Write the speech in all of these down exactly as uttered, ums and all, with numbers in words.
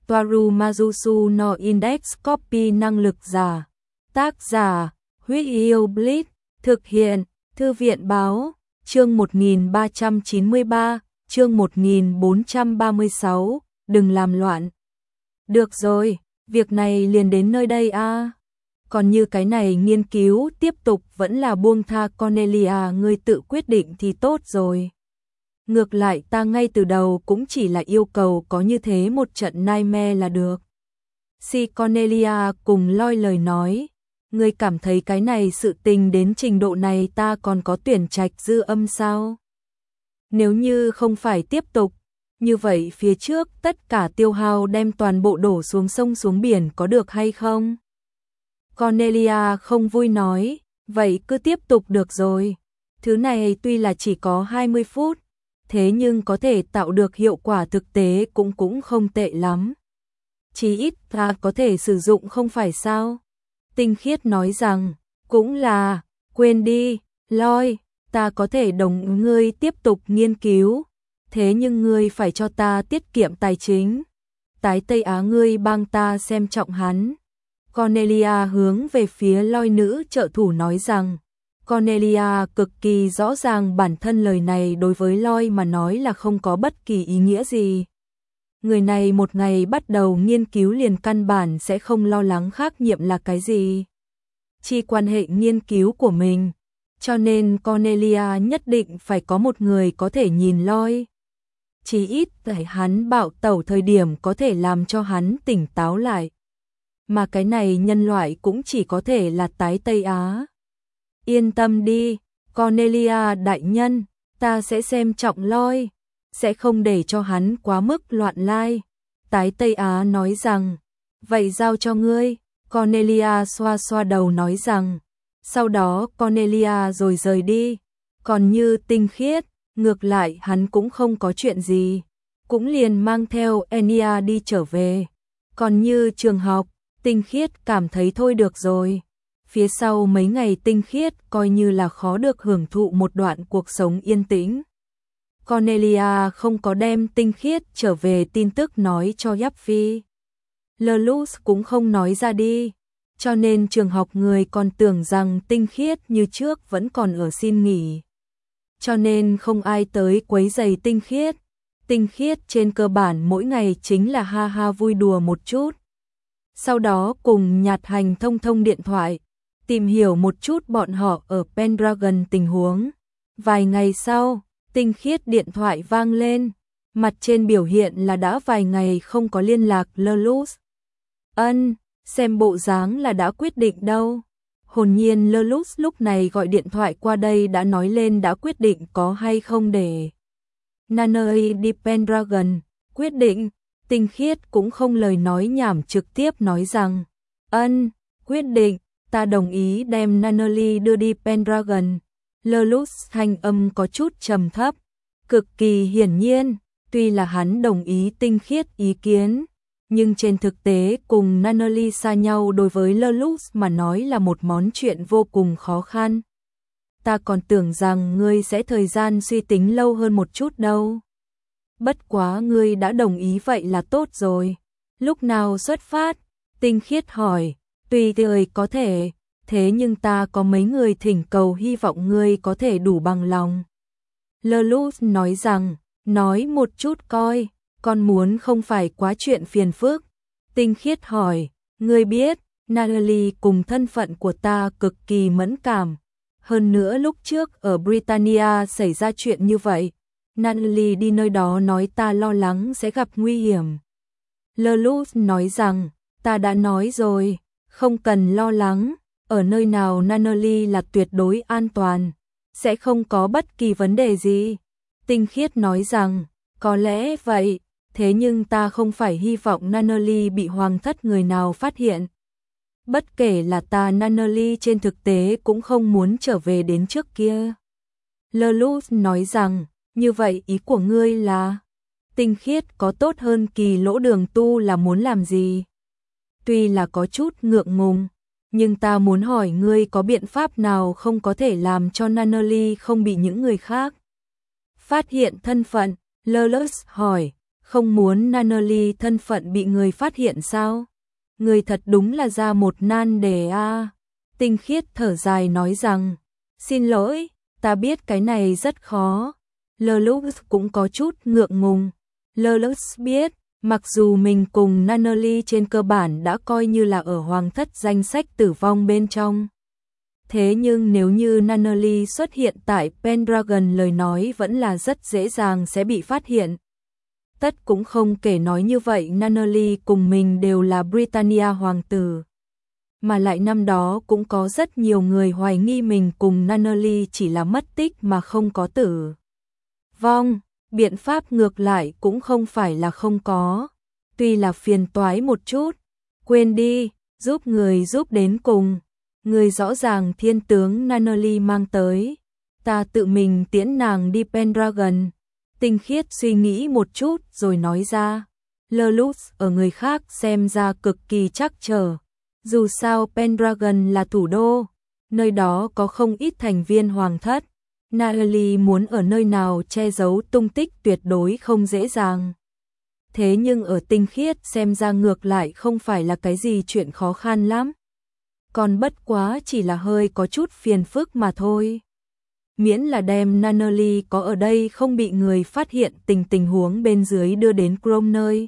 Toaru Majusu no Index Copy năng lực giả. Tác giả, Huyết Yêu Blitz, thực hiện, Thư viện báo, chương một nghìn ba trăm chín mươi ba, chương một nghìn bốn trăm ba mươi sáu, đừng làm loạn. Được rồi, việc này liền đến nơi đây a. À. Còn như cái này nghiên cứu tiếp tục vẫn là buông tha Cornelia, ngươi tự quyết định thì tốt rồi. Ngược lại ta ngay từ đầu cũng chỉ là yêu cầu có như thế một trận nightmare là được. Si Cornelia cùng lôi lời nói, ngươi cảm thấy cái này sự tình đến trình độ này ta còn có tuyển trạch dư âm sao? Nếu như không phải tiếp tục, như vậy phía trước tất cả tiêu hao đem toàn bộ đổ xuống sông xuống biển có được hay không? Cornelia không vui nói, vậy cứ tiếp tục được rồi. Thứ này tuy là chỉ có hai mươi phút, thế nhưng có thể tạo được hiệu quả thực tế cũng cũng không tệ lắm. Chí ít ta có thể sử dụng không phải sao? Tinh Khiết nói rằng, cũng là, quên đi, lôi, ta có thể đồng ngươi tiếp tục nghiên cứu, thế nhưng ngươi phải cho ta tiết kiệm tài chính. Tái Tây Á ngươi bang ta xem trọng hắn. Cornelia hướng về phía lôi nữ trợ thủ nói rằng, Cornelia cực kỳ rõ ràng bản thân lời này đối với lôi mà nói là không có bất kỳ ý nghĩa gì. Người này một ngày bắt đầu nghiên cứu liền căn bản sẽ không lo lắng khác nhiệm là cái gì. Chỉ quan hệ nghiên cứu của mình. Cho nên Cornelia nhất định phải có một người có thể nhìn lôi. Chỉ ít tại hắn bạo tẩu thời điểm có thể làm cho hắn tỉnh táo lại. Mà cái này nhân loại cũng chỉ có thể là tái Tây Á. Yên tâm đi, Cornelia đại nhân, ta sẽ xem trọng lôi, sẽ không để cho hắn quá mức loạn lai. Tái Tây Á nói rằng, vậy giao cho ngươi. Cornelia xoa xoa đầu nói rằng, sau đó Cornelia rồi rời đi. Còn như Tinh Khiết, ngược lại hắn cũng không có chuyện gì, cũng liền mang theo Enya đi trở về. Còn như trường học, Tinh Khiết cảm thấy thôi được rồi. Phía sau mấy ngày Tinh Khiết coi như là khó được hưởng thụ một đoạn cuộc sống yên tĩnh. Cornelia không có đem Tinh Khiết trở về tin tức nói cho Yap Phi. Lelus cũng không nói ra đi, cho nên trường học người còn tưởng rằng Tinh Khiết như trước vẫn còn ở xin nghỉ. Cho nên không ai tới quấy rầy Tinh Khiết. Tinh Khiết trên cơ bản mỗi ngày chính là ha ha vui đùa một chút. Sau đó cùng Nhạt Hành thông thông điện thoại, tìm hiểu một chút bọn họ ở Pendragon tình huống. Vài ngày sau, Tinh Khiết điện thoại vang lên, mặt trên biểu hiện là đã vài ngày không có liên lạc Lelus. Ân, xem bộ dáng là đã quyết định đâu. Hồn nhiên Lelus lúc này gọi điện thoại qua đây đã nói lên đã quyết định có hay không để Nanoi đi Pendragon. Quyết định, Tinh Khiết cũng không lời nói nhảm trực tiếp nói rằng, ân, quyết định, ta đồng ý đem Nanoli đưa đi Pendragon. Lelus thanh âm có chút trầm thấp, cực kỳ hiển nhiên, tuy là hắn đồng ý Tinh Khiết ý kiến, nhưng trên thực tế cùng Nanoli xa nhau đối với Lelus mà nói là một món chuyện vô cùng khó khăn. Ta còn tưởng rằng ngươi sẽ thời gian suy tính lâu hơn một chút đâu. Bất quá ngươi đã đồng ý vậy là tốt rồi. Lúc nào xuất phát? Tinh Khiết hỏi. Tùy thời có thể, thế nhưng ta có mấy người thỉnh cầu hy vọng ngươi có thể đủ bằng lòng. Lelus nói rằng, nói một chút coi, con muốn không phải quá chuyện phiền phức. Tinh Khiết hỏi, ngươi biết, Natalie cùng thân phận của ta cực kỳ mẫn cảm. Hơn nữa lúc trước ở Britannia xảy ra chuyện như vậy, Natalie đi nơi đó nói ta lo lắng sẽ gặp nguy hiểm. Lelus nói rằng, ta đã nói rồi, không cần lo lắng, ở nơi nào Natalie là tuyệt đối an toàn, sẽ không có bất kỳ vấn đề gì. Tinh Khiết nói rằng, có lẽ vậy, thế nhưng ta không phải hy vọng Natalie bị hoàng thất người nào phát hiện. Bất kể là ta Natalie trên thực tế cũng không muốn trở về đến trước kia. Lelus nói rằng, như vậy ý của ngươi là, Tinh Khiết có tốt hơn Kỳ Lỗ Đường Tu là muốn làm gì? Tuy là có chút ngượng ngùng, nhưng ta muốn hỏi ngươi có biện pháp nào không có thể làm cho Natalie không bị những người khác phát hiện thân phận? Lelus hỏi, Không muốn Nunnally thân phận bị người phát hiện sao? Người thật đúng là ra một nan đề a. À. Tinh Khiết thở dài nói rằng, xin lỗi, ta biết cái này rất khó. Lelouch cũng có chút ngượng ngùng. Lelouch biết, mặc dù mình cùng Nunnally trên cơ bản đã coi như là ở hoàng thất danh sách tử vong bên trong. Thế nhưng nếu như Nunnally xuất hiện tại Pendragon lời nói vẫn là rất dễ dàng sẽ bị phát hiện. Tất cũng không kể nói như vậy Nunnally cùng mình đều là Britannia hoàng tử. Mà lại năm đó cũng có rất nhiều người hoài nghi mình cùng Nunnally chỉ là mất tích mà không có tử vong. Biện pháp ngược lại cũng không phải là không có. Tuy là phiền toái một chút. Quên đi, giúp người giúp đến cùng. Người rõ ràng thiên tướng Nunnally mang tới. Ta tự mình tiễn nàng đi Pendragon. Tinh Khiết suy nghĩ một chút rồi nói ra. Lelouch ở người khác xem ra cực kỳ trắc trở. Dù sao Pendragon là thủ đô. Nơi đó có không ít thành viên hoàng thất. Nunnally muốn ở nơi nào che giấu tung tích tuyệt đối không dễ dàng. Thế nhưng ở Tinh Khiết xem ra ngược lại không phải là cái gì chuyện khó khăn lắm. Còn bất quá chỉ là hơi có chút phiền phức mà thôi. Miễn là đem Nunnally có ở đây không bị người phát hiện tình tình huống bên dưới đưa đến Chrome nơi.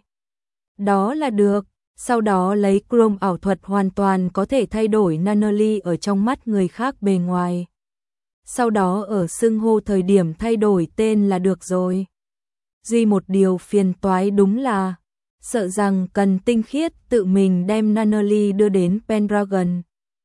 Đó là được, sau đó lấy Chrome ảo thuật hoàn toàn có thể thay đổi Nunnally ở trong mắt người khác bề ngoài. Sau đó ở xưng hô thời điểm thay đổi tên là được rồi. Duy một điều phiền toái đúng là, sợ rằng cần Tinh Khiết tự mình đem Nunnally đưa đến Pendragon.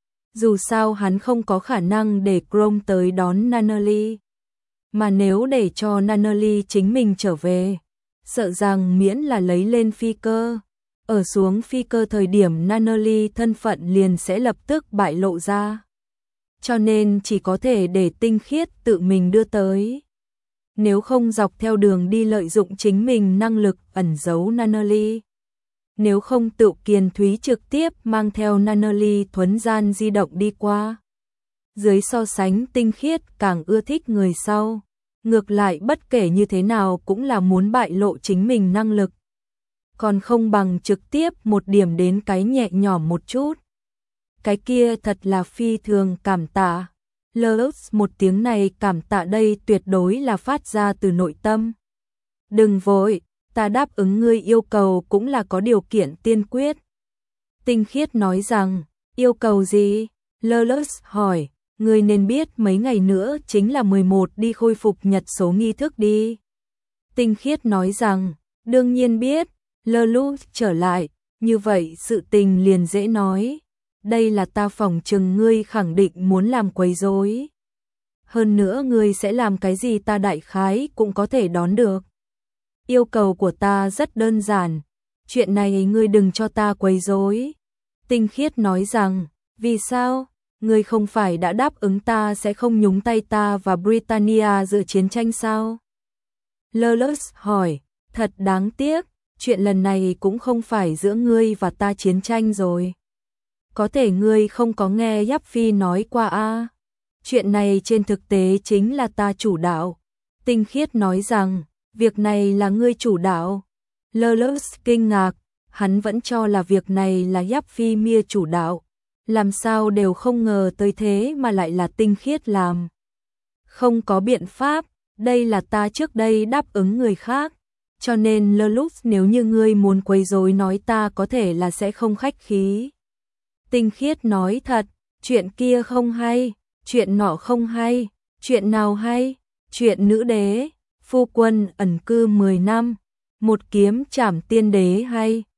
Dù sao hắn không có khả năng để Chrome tới đón Nunnally. Mà nếu để cho Nunnally chính mình trở về, sợ rằng miễn là lấy lên phi cơ. Ở xuống phi cơ thời điểm Nunnally thân phận liền sẽ lập tức bại lộ ra. Cho nên chỉ có thể để Tinh Khiết tự mình đưa tới. Nếu không dọc theo đường đi lợi dụng chính mình năng lực ẩn giấu Nunnally. Nếu không tự Kiền Thúy trực tiếp mang theo Nunnally thuấn gian di động đi qua. Dưới so sánh Tinh Khiết càng ưa thích người sau. Ngược lại bất kể như thế nào cũng là muốn bại lộ chính mình năng lực. Còn không bằng trực tiếp một điểm đến cái nhẹ nhõm một chút. Cái kia thật là phi thường cảm tạ. Lelouch một tiếng này cảm tạ đây tuyệt đối là phát ra từ nội tâm. Đừng vội, ta đáp ứng ngươi yêu cầu cũng là có điều kiện tiên quyết. Tinh Khiết nói rằng, yêu cầu gì? Lelouch hỏi, ngươi nên biết mấy ngày nữa chính là mười một đi khôi phục nhật số nghi thức đi. Tinh Khiết nói rằng, đương nhiên biết. Lelouch trở lại, như vậy sự tình liền dễ nói. Đây là ta phỏng chừng ngươi khẳng định muốn làm quấy rối. Hơn nữa ngươi sẽ làm cái gì ta đại khái cũng có thể đón được. Yêu cầu của ta rất đơn giản, chuyện này ngươi đừng cho ta quấy rối. Tinh Khiết nói rằng, vì sao? Ngươi không phải đã đáp ứng ta sẽ không nhúng tay ta và Britannia dự chiến tranh sao? Lelouch hỏi, thật đáng tiếc, chuyện lần này cũng không phải giữa ngươi và ta chiến tranh rồi. Có thể ngươi không có nghe Giáp Phi nói qua a? À? Chuyện này trên thực tế chính là ta chủ đạo. Tinh Khiết nói rằng, việc này là ngươi chủ đạo. Lelouch kinh ngạc, hắn vẫn cho là việc này là Giáp Phi Mia chủ đạo. Làm sao đều không ngờ tới thế mà lại là Tinh Khiết làm. Không có biện pháp, đây là ta trước đây đáp ứng người khác. Cho nên Lelouch nếu như ngươi muốn quấy rối nói ta có thể là sẽ không khách khí. Tinh Khiết nói thật, chuyện kia không hay, chuyện nọ không hay, chuyện nào hay, chuyện nữ đế, phu quân ẩn cư mười năm, một kiếm trảm tiên đế hay,